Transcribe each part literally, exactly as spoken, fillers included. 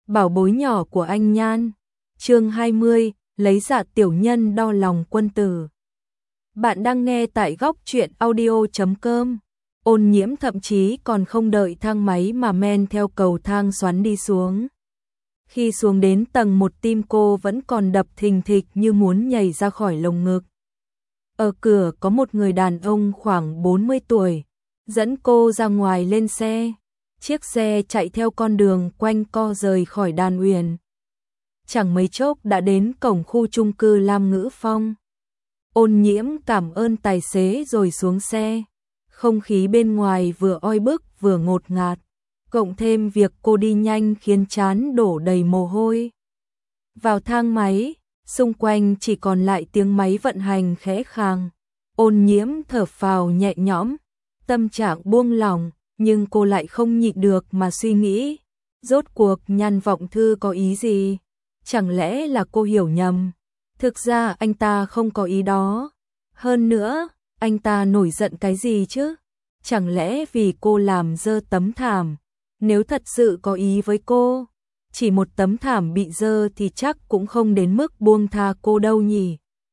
bảo bối nhỏ của anh Nhan. Chương hai mươi, lấy dạ tiểu nhân đo lòng quân tử. Bạn đang nghe tại góc truyện audio chấm com. Ôn Nhiễm thậm chí còn không đợi thang máy mà men theo cầu thang xoắn đi xuống. Khi xuống đến tầng một, tim cô vẫn còn đập thình thịch như muốn nhảy ra khỏi lồng ngực. Ở cửa có một người đàn ông khoảng bốn mươi tuổi, dẫn cô ra ngoài lên xe. Chiếc xe chạy theo con đường quanh co rời khỏi Đan Uyển. Chẳng mấy chốc đã đến cổng khu chung cư Lam Ngữ Phong. Ôn Nhiễm cảm ơn tài xế rồi xuống xe. Không khí bên ngoài vừa oi bức vừa ngột ngạt, cộng thêm việc cô đi nhanh khiến trán đổ đầy mồ hôi. Vào thang máy, xung quanh chỉ còn lại tiếng máy vận hành khẽ khàng. Ôn Nhiễm thở phào nhẹ nhõm, tâm trạng buông lỏng, nhưng cô lại không nhịn được mà suy nghĩ, rốt cuộc Nhan Vọng Thư có ý gì? Chẳng lẽ là cô hiểu nhầm? Thực ra anh ta không có ý đó. Hơn nữa, anh ta nổi giận cái gì chứ? Chẳng lẽ vì cô làm dơ tấm thảm? Nếu thật sự có ý với cô, chỉ một tấm thảm bị dơ thì chắc cũng không đến mức buông tha cô đâu nhỉ?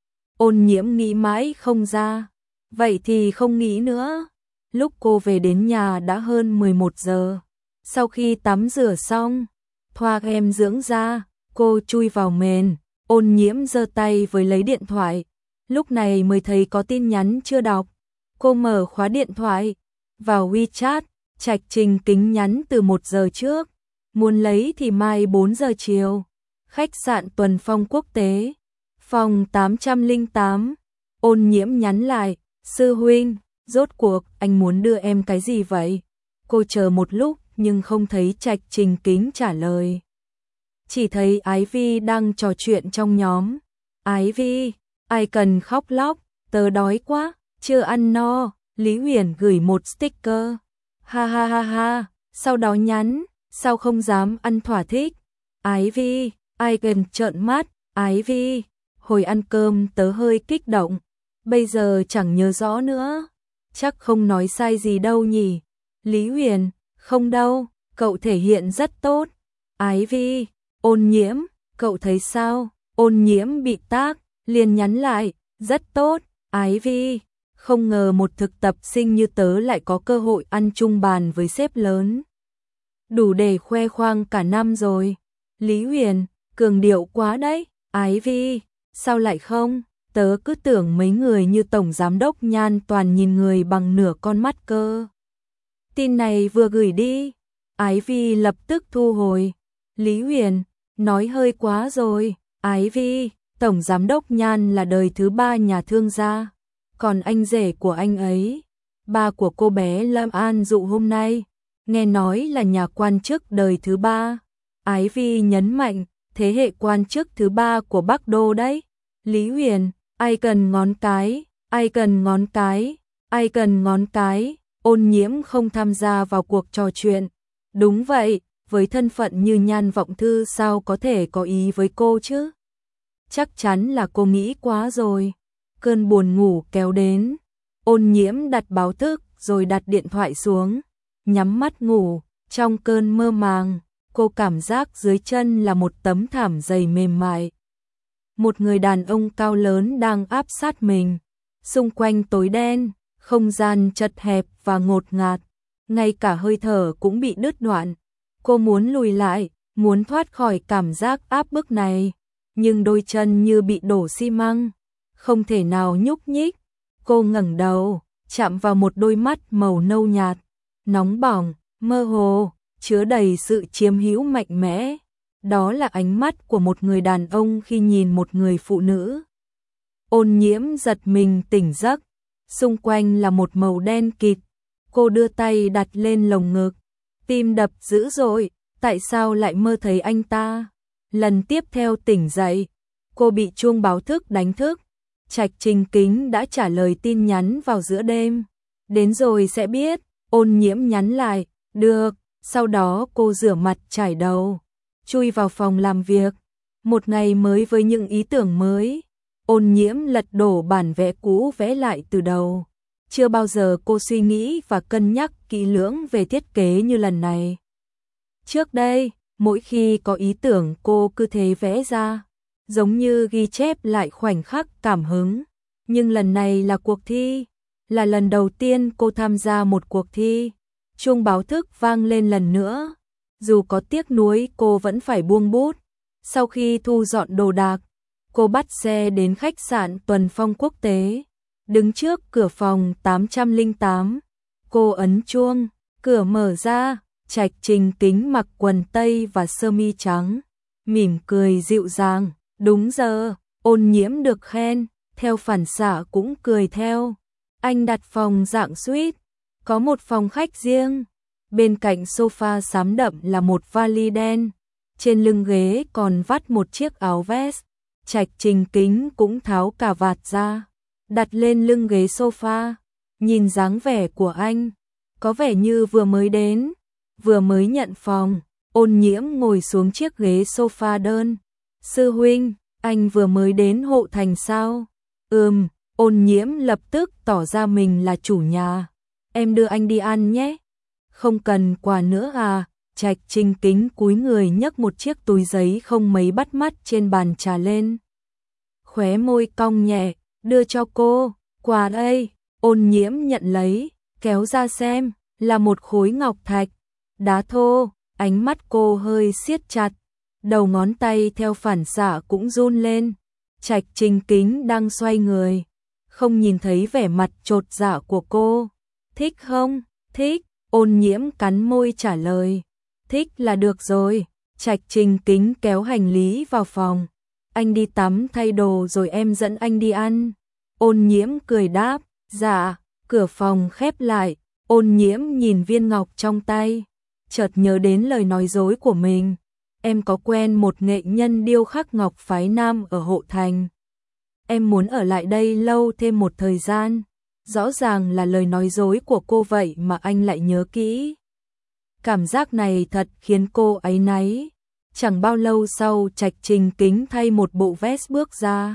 Ôn Nhiễm nghĩ mãi không ra. Vậy thì không nghĩ nữa. Lúc cô về đến nhà đã hơn mười một giờ. Sau khi tắm rửa xong, thoa kem dưỡng da, cô chui vào mền. Ôn Nhiễm giơ tay với lấy điện thoại. Lúc này mới thấy có tin nhắn chưa đọc. Cô mở khóa điện thoại, vào WeChat, Trạch Trình Kính nhắn từ một giờ trước. Muốn lấy thì mai bốn giờ chiều. Khách sạn Tuần Phong Quốc tế, phòng tám trăm lẻ tám. Ôn Nhiễm nhắn lại, sư huynh, rốt cuộc anh muốn đưa em cái gì vậy? Cô chờ một lúc nhưng không thấy Trạch Trình Kính trả lời. Chỉ thấy Ái Vi đang trò chuyện trong nhóm. Ái Vi, ai cần khóc lóc, tớ đói quá, chưa ăn no. Lý Huyền gửi một sticker. Ha ha ha ha, sau đó nhắn, sao không dám ăn thỏa thích. Ái Vi, ai cần trợn mắt. Ái Vi, hồi ăn cơm tớ hơi kích động, bây giờ chẳng nhớ rõ nữa. Chắc không nói sai gì đâu nhỉ? Lý Huyền, không đâu, cậu thể hiện rất tốt. Ái Vi, Ôn Nhiễm, cậu thấy sao? Ôn Nhiễm bị tác, liền nhắn lại, rất tốt. Ái Vi, không ngờ một thực tập sinh như tớ lại có cơ hội ăn chung bàn với sếp lớn. Đủ để khoe khoang cả năm rồi. Lý Huyền, cường điệu quá đấy. Ái Vi, sao lại không? Tớ cứ tưởng mấy người như Tổng Giám đốc Nhan toàn nhìn người bằng nửa con mắt cơ. Tin này vừa gửi đi, Ái Vi lập tức thu hồi. Lý Huyền, nói hơi quá rồi. Ái Vi, Tổng Giám đốc Nhan là đời thứ ba nhà thương gia. Còn anh rể của anh ấy, ba của cô bé Lâm An Dụ hôm nay, nghe nói là nhà quan chức đời thứ ba. Ái Vi nhấn mạnh, thế hệ quan chức thứ ba của Bắc Đô đấy. Lý Huyền, ai cần ngón cái, ai cần ngón cái, ai cần ngón cái. Ôn Nhiễm không tham gia vào cuộc trò chuyện. Đúng vậy, với thân phận như Nhan Vọng Thư sao có thể có ý với cô chứ? Chắc chắn là cô nghĩ quá rồi. Cơn buồn ngủ kéo đến. Ôn Nhiễm đặt báo thức rồi đặt điện thoại xuống, nhắm mắt ngủ. Trong cơn mơ màng, cô cảm giác dưới chân là một tấm thảm dày mềm mại. Một người đàn ông cao lớn đang áp sát mình. Xung quanh tối đen, không gian chật hẹp và ngột ngạt, ngay cả hơi thở cũng bị đứt đoạn. Cô muốn lùi lại, muốn thoát khỏi cảm giác áp bức này, nhưng đôi chân như bị đổ xi măng, không thể nào nhúc nhích. Cô ngẩng đầu, chạm vào một đôi mắt màu nâu nhạt, nóng bỏng, mơ hồ, chứa đầy sự chiếm hữu mạnh mẽ. Đó là ánh mắt của một người đàn ông khi nhìn một người phụ nữ. Ôn Nhiễm giật mình tỉnh giấc, xung quanh là một màu đen kịt. Cô đưa tay đặt lên lồng ngực, tim đập dữ dội, tại sao lại mơ thấy anh ta? Lần tiếp theo tỉnh dậy, cô bị chuông báo thức đánh thức. Trạch Trình Kính đã trả lời tin nhắn vào giữa đêm. Đến rồi sẽ biết. Ôn Nhiễm nhắn lại, được. Sau đó cô rửa mặt chải đầu, chui vào phòng làm việc. Một ngày mới với những ý tưởng mới. Ôn Nhiễm lật đổ bản vẽ cũ vẽ lại từ đầu. Chưa bao giờ cô suy nghĩ và cân nhắc kỹ lưỡng về thiết kế như lần này. Trước đây, Mỗi khi có ý tưởng cô cứ thế vẽ ra, giống như ghi chép lại khoảnh khắc cảm hứng. Nhưng lần này là cuộc thi, là lần đầu tiên cô tham gia một cuộc thi. Chuông báo thức vang lên lần nữa. Dù có tiếc nuối cô vẫn phải buông bút. Sau khi thu dọn đồ đạc, cô bắt xe đến khách sạn Tuần Phong Quốc tế. Đứng trước cửa phòng tám trăm lẻ tám, cô ấn chuông, cửa mở ra, Trạch Trình Kính mặc quần tây và sơ mi trắng, mỉm cười dịu dàng, đúng giờ. Ôn Nhiễm được khen, theo phản xạ cũng cười theo. Anh đặt phòng dạng suite, có một phòng khách riêng. Bên cạnh sofa xám đậm là một vali đen, trên lưng ghế còn vắt một chiếc áo vest. Trạch Trình Kính cũng tháo cà vạt ra, đặt lên lưng ghế sofa. Nhìn dáng vẻ của anh, có vẻ như vừa mới đến, vừa mới nhận phòng. Ôn Nhiễm ngồi xuống chiếc ghế sofa đơn. Sư huynh, anh vừa mới đến Hộ Thành sao? Ừm. Ôn Nhiễm lập tức tỏ ra mình là chủ nhà. Em đưa anh đi ăn nhé. Không cần quà nữa à? Trạch Trình Kính cúi người nhấc một chiếc túi giấy không mấy bắt mắt trên bàn trà lên. Khóe môi cong nhẹ, đưa cho cô. Quà đây. Ôn Nhiễm nhận lấy, kéo ra xem, là một khối ngọc thạch. Đá thô, ánh mắt cô hơi siết chặt. Đầu ngón tay theo phản xạ cũng run lên. Trạch Trình Kính đang xoay người, không nhìn thấy vẻ mặt chột dạ của cô. Thích không? Thích. Ôn Nhiễm cắn môi trả lời. Thích là được rồi. Trạch Trình Kính kéo hành lý vào phòng. Anh đi tắm thay đồ rồi em dẫn anh đi ăn. Ôn Nhiễm cười đáp. Dạ. Cửa phòng khép lại. Ôn Nhiễm nhìn viên ngọc trong tay, chợt nhớ đến lời nói dối của mình. Em có quen một nghệ nhân điêu khắc ngọc phái nam ở Hộ Thành. Em muốn ở lại đây lâu thêm một thời gian. Rõ ràng là lời nói dối của cô vậy mà anh lại nhớ kỹ. Cảm giác này thật khiến cô áy náy. Chẳng bao lâu sau, Trạch Trình Kính thay một bộ vest bước ra.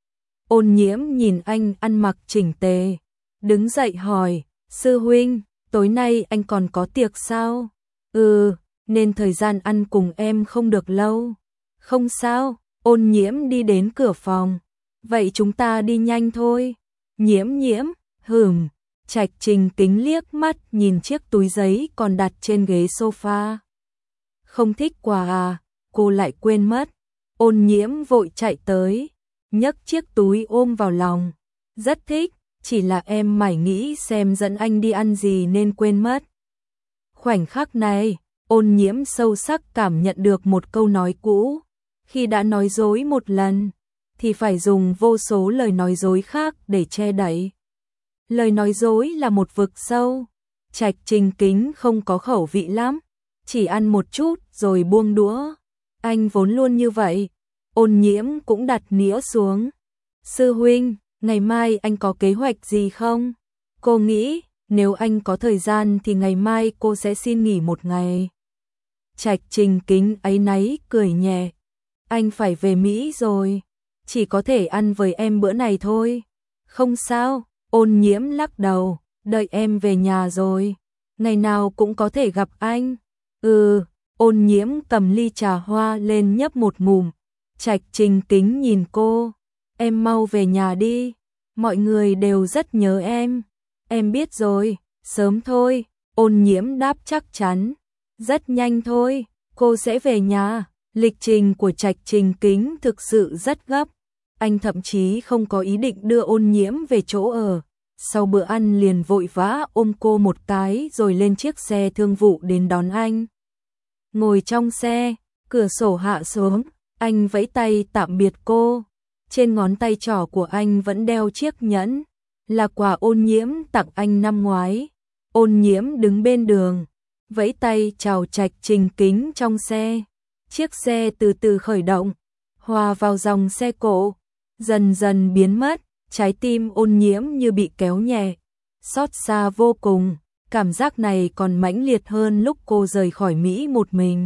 Ôn Nhiễm nhìn anh ăn mặc chỉnh tề, đứng dậy hỏi, sư huynh, tối nay anh còn có tiệc sao? Ừ, nên thời gian ăn cùng em không được lâu. Không sao. Ôn Nhiễm đi đến cửa phòng. Vậy chúng ta đi nhanh thôi. Nhiễm Nhiễm, hửm. Trạch Trình Kính liếc mắt nhìn chiếc túi giấy còn đặt trên ghế sofa. Không thích quà à? Cô lại quên mất. Ôn Nhiễm vội chạy tới, nhấc chiếc túi ôm vào lòng. Rất thích, chỉ là em mải nghĩ xem dẫn anh đi ăn gì nên quên mất. Khoảnh khắc này, Ôn Nhiễm sâu sắc cảm nhận được một câu nói cũ. Khi đã nói dối một lần, thì phải dùng vô số lời nói dối khác để che đậy. Lời nói dối là một vực sâu. Trạch Trình Kính không có khẩu vị lắm, chỉ ăn một chút rồi buông đũa. Anh vốn luôn như vậy. Ôn Nhiễm cũng đặt nĩa xuống. Sư huynh, ngày mai anh có kế hoạch gì không? Cô nghĩ, nếu anh có thời gian thì ngày mai cô sẽ xin nghỉ một ngày. Trạch Trình Kính áy náy cười nhẹ. Anh phải về Mỹ rồi, chỉ có thể ăn với em bữa này thôi. Không sao. Ôn Nhiễm lắc đầu, đợi em về nhà rồi, ngày nào cũng có thể gặp anh. Ừ. Ôn Nhiễm cầm ly trà hoa lên nhấp một ngụm. Trạch Trình Kính nhìn cô. Em mau về nhà đi, mọi người đều rất nhớ em. Em biết rồi, sớm thôi. Ôn Nhiễm đáp chắc chắn. Rất nhanh thôi, cô sẽ về nhà. Lịch trình của Trạch Trình Kính thực sự rất gấp. Anh thậm chí không có ý định đưa Ôn Nhiễm về chỗ ở. Sau bữa ăn liền vội vã ôm cô một cái rồi lên chiếc xe thương vụ đến đón anh. Ngồi trong xe, cửa sổ hạ xuống, anh vẫy tay tạm biệt cô. Trên ngón tay trỏ của anh vẫn đeo chiếc nhẫn, là quà Ôn Nhiễm tặng anh năm ngoái. Ôn Nhiễm đứng bên đường, vẫy tay chào Trạch Trình Kính trong xe. Chiếc xe từ từ khởi động, hòa vào dòng xe cộ, dần dần biến mất. Trái tim Ôn Nhiễm như bị kéo nhẹ, xót xa vô cùng. Cảm giác này còn mãnh liệt hơn lúc cô rời khỏi Mỹ một mình.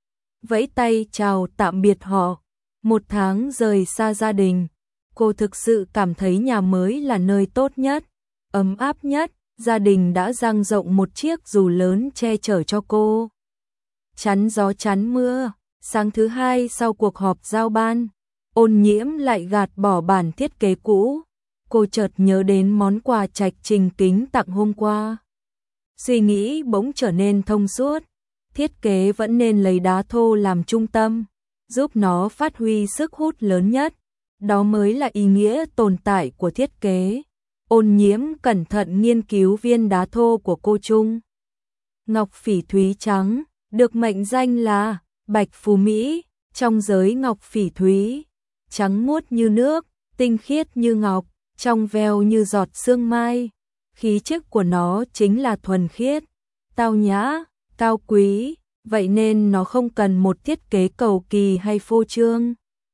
Vẫy tay chào tạm biệt họ. Một tháng rời xa gia đình, cô thực sự cảm thấy nhà mới là nơi tốt nhất, ấm áp nhất. Gia đình đã dang rộng một chiếc dù lớn che chở cho cô. chắn gió chắn mưa. Sáng thứ hai sau cuộc họp giao ban, Ôn Nhiễm lại gạt bỏ bản thiết kế cũ. Cô chợt nhớ đến món quà Trạch Trình Kính tặng hôm qua. Suy nghĩ bỗng trở nên thông suốt. Thiết kế vẫn nên lấy đá thô làm trung tâm, giúp nó phát huy sức hút lớn nhất. Đó mới là ý nghĩa tồn tại của thiết kế. Ôn Nhiễm cẩn thận nghiên cứu viên đá thô của cô Trung. Ngọc phỉ thúy trắng, được mệnh danh là Bạch Phú Mỹ trong giới ngọc phỉ thúy. Trắng muốt như nước, tinh khiết như ngọc, trong veo như giọt sương mai. Khí chất của nó chính là thuần khiết, tao nhã, cao quý, vậy nên nó không cần một thiết kế cầu kỳ hay phô trương.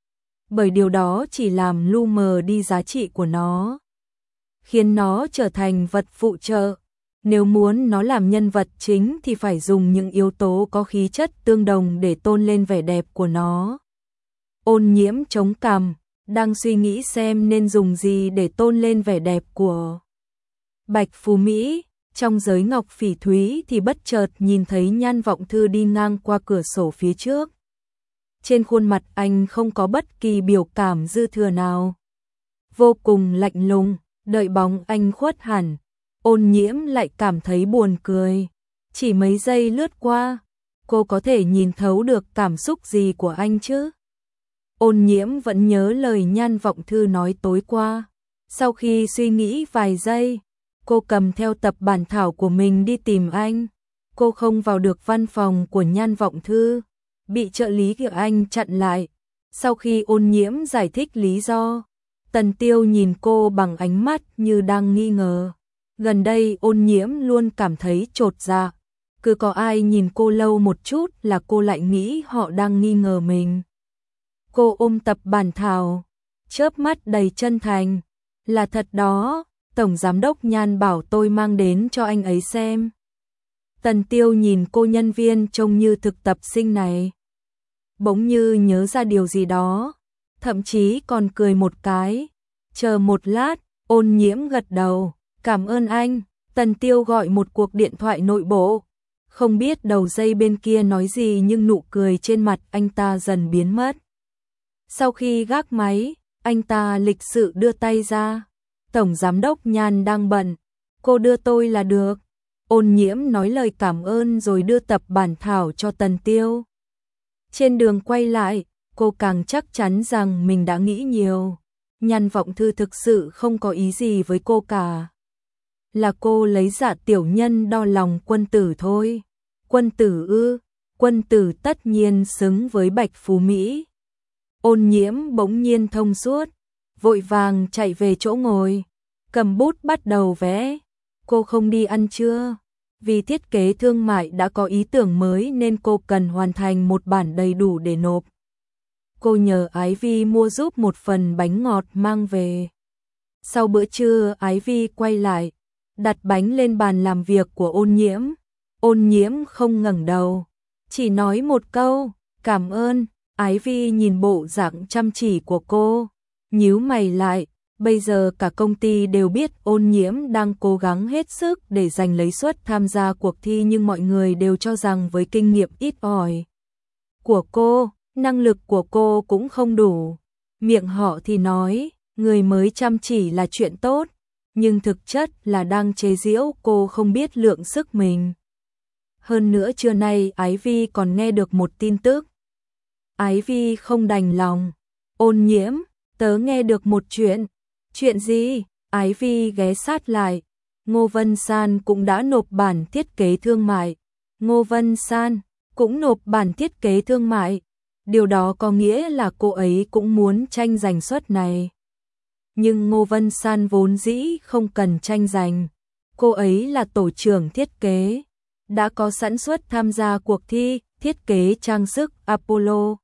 Bởi điều đó chỉ làm lu mờ đi giá trị của nó, khiến nó trở thành vật phụ trợ. Nếu muốn nó làm nhân vật chính thì phải dùng những yếu tố có khí chất tương đồng để tôn lên vẻ đẹp của nó. Ôn Nhiễm chống cằm, đang suy nghĩ xem nên dùng gì để tôn lên vẻ đẹp của Bạch Phú Mỹ. Trong giới ngọc phỉ thúy thì bất chợt nhìn thấy Nhan Vọng Thư đi ngang qua cửa sổ phía trước. Trên khuôn mặt anh không có bất kỳ biểu cảm dư thừa nào, vô cùng lạnh lùng. Đợi bóng anh khuất hẳn, Ôn Nhiễm lại cảm thấy buồn cười. Chỉ mấy giây lướt qua, cô có thể nhìn thấu được cảm xúc gì của anh chứ? Ôn Nhiễm vẫn nhớ lời Nhan Vọng Thư nói tối qua. Sau khi suy nghĩ vài giây, cô cầm theo tập bản thảo của mình đi tìm anh. Cô không vào được văn phòng của Nhan Vọng Thư, bị trợ lý của anh chặn lại. Sau khi Ôn Nhiễm giải thích lý do, Tần Tiêu nhìn cô bằng ánh mắt như đang nghi ngờ. Gần đây Ôn Nhiễm luôn cảm thấy chột dạ. Cứ có ai nhìn cô lâu một chút là cô lại nghĩ họ đang nghi ngờ mình. Cô ôm tập bản thảo, chớp mắt đầy chân thành. Là thật đó, Tổng Giám đốc Nhan bảo tôi mang đến cho anh ấy xem. Tần Tiêu nhìn cô nhân viên trông như thực tập sinh này, bỗng như nhớ ra điều gì đó, thậm chí còn cười một cái. Chờ một lát, Ôn Nhiễm gật đầu. Cảm ơn anh. Tần Tiêu gọi một cuộc điện thoại nội bộ. Không biết đầu dây bên kia nói gì nhưng nụ cười trên mặt anh ta dần biến mất. Sau khi gác máy, anh ta lịch sự đưa tay ra. Tổng Giám đốc Nhan đang bận, cô đưa tôi là được. Ôn Nhiễm nói lời cảm ơn rồi đưa tập bản thảo cho Tần Tiêu. Trên đường quay lại, cô càng chắc chắn rằng mình đã nghĩ nhiều. Nhan Vọng Thư thực sự không có ý gì với cô cả. Là cô lấy dạ tiểu nhân đo lòng quân tử thôi. Quân tử ư? Quân tử tất nhiên xứng với Bạch Phú Mỹ. Ôn Nhiễm bỗng nhiên thông suốt, vội vàng chạy về chỗ ngồi, cầm bút bắt đầu vẽ. Cô không đi ăn trưa, vì thiết kế thương mại đã có ý tưởng mới nên cô cần hoàn thành một bản đầy đủ để nộp. Cô nhờ Ái Vi mua giúp một phần bánh ngọt mang về. Sau bữa trưa, Ái Vi quay lại, đặt bánh lên bàn làm việc của Ôn Nhiễm. Ôn Nhiễm không ngẩng đầu, chỉ nói một câu, cảm ơn. Ái Vi nhìn bộ dạng chăm chỉ của cô, nhíu mày lại. Bây giờ cả công ty đều biết Ôn Nhiễm đang cố gắng hết sức để giành lấy suất tham gia cuộc thi, nhưng mọi người đều cho rằng với kinh nghiệm ít ỏi của cô, năng lực của cô cũng không đủ. Miệng họ thì nói, người mới chăm chỉ là chuyện tốt, nhưng thực chất là đang chế giễu cô không biết lượng sức mình. Hơn nữa trưa nay Ái Vi còn nghe được một tin tức. Ái Vi không đành lòng. Ôn Nhiễm, tớ nghe được một chuyện. Chuyện gì? Ái Vi ghé sát lại. Ngô Vân San cũng đã nộp bản thiết kế thương mại. Ngô Vân San cũng nộp bản thiết kế thương mại. Điều đó có nghĩa là cô ấy cũng muốn tranh giành suất này. Nhưng Ngô Vân San vốn dĩ không cần tranh giành. Cô ấy là tổ trưởng thiết kế, đã có sẵn suất tham gia cuộc thi thiết kế trang sức Apollo.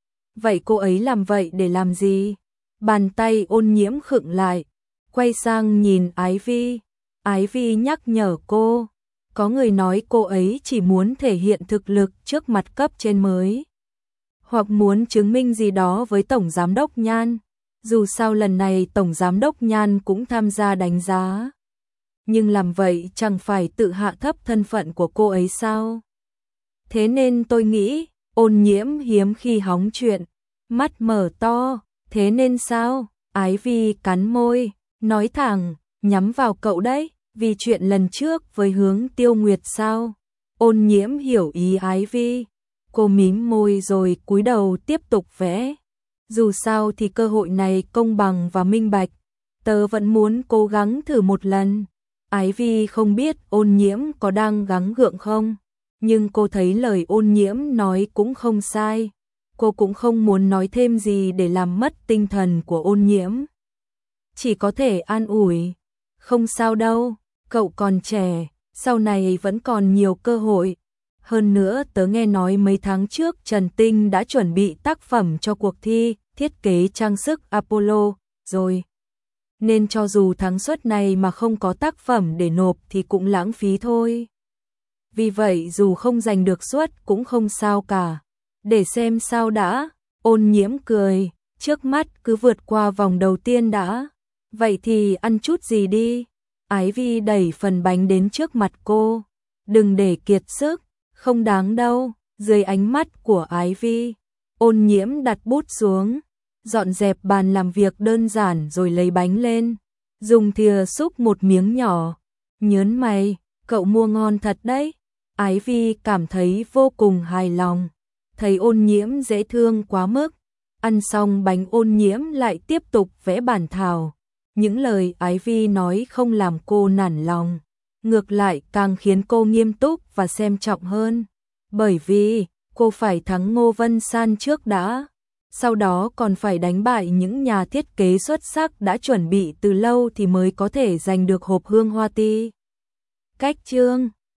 Vậy cô ấy làm vậy để làm gì? Bàn tay Ôn Nhiễm khựng lại, quay sang nhìn Ái Vi. Ái Vi nhắc nhở cô, có người nói cô ấy chỉ muốn thể hiện thực lực trước mặt cấp trên mới, hoặc muốn chứng minh gì đó với Tổng Giám đốc Nhan. Dù sao lần này Tổng Giám đốc Nhan cũng tham gia đánh giá. Nhưng làm vậy chẳng phải tự hạ thấp thân phận của cô ấy sao? Thế nên tôi nghĩ, Ôn Nhiễm hiếm khi hóng chuyện, mắt mở to, thế nên sao? Ái Vi cắn môi, nói thẳng, nhắm vào cậu đấy, vì chuyện lần trước với Hướng Tiêu Nguyệt sao? Ôn Nhiễm hiểu ý Ái Vi, cô mím môi rồi cúi đầu tiếp tục vẽ. Dù sao thì cơ hội này công bằng và minh bạch, tớ vẫn muốn cố gắng thử một lần. Ái Vi không biết Ôn Nhiễm có đang gắng gượng không, nhưng cô thấy lời Ôn Nhiễm nói cũng không sai. Cô cũng không muốn nói thêm gì để làm mất tinh thần của Ôn Nhiễm. Chỉ có thể an ủi, không sao đâu, cậu còn trẻ, sau này vẫn còn nhiều cơ hội. Hơn nữa tớ nghe nói mấy tháng trước Trần Tinh đã chuẩn bị tác phẩm cho cuộc thi thiết kế trang sức Apollo rồi. Nên cho dù tháng suất này mà không có tác phẩm để nộp thì cũng lãng phí thôi. Vì vậy dù không giành được suất cũng không sao cả. Để xem sao đã, Ôn Nhiễm cười, trước mắt cứ vượt qua vòng đầu tiên đã. Vậy thì ăn chút gì đi. Ái Vi đẩy phần bánh đến trước mặt cô. Đừng để kiệt sức, không đáng đâu. Dưới ánh mắt của Ái Vi, Ôn Nhiễm đặt bút xuống, dọn dẹp bàn làm việc đơn giản rồi lấy bánh lên, dùng thìa xúc một miếng nhỏ. Nhớn mày, cậu mua ngon thật đấy. Ái Vi cảm thấy vô cùng hài lòng, thấy Ôn Nhiễm dễ thương quá mức. Ăn xong bánh Ôn Nhiễm lại tiếp tục vẽ bản thảo. Những lời Ái Vi nói không làm cô nản lòng, ngược lại càng khiến cô nghiêm túc và xem trọng hơn. Bởi vì cô phải thắng Ngô Vân San trước đã, sau đó còn phải đánh bại những nhà thiết kế xuất sắc đã chuẩn bị từ lâu thì mới có thể giành được hộp hương hoa ti. Cách chương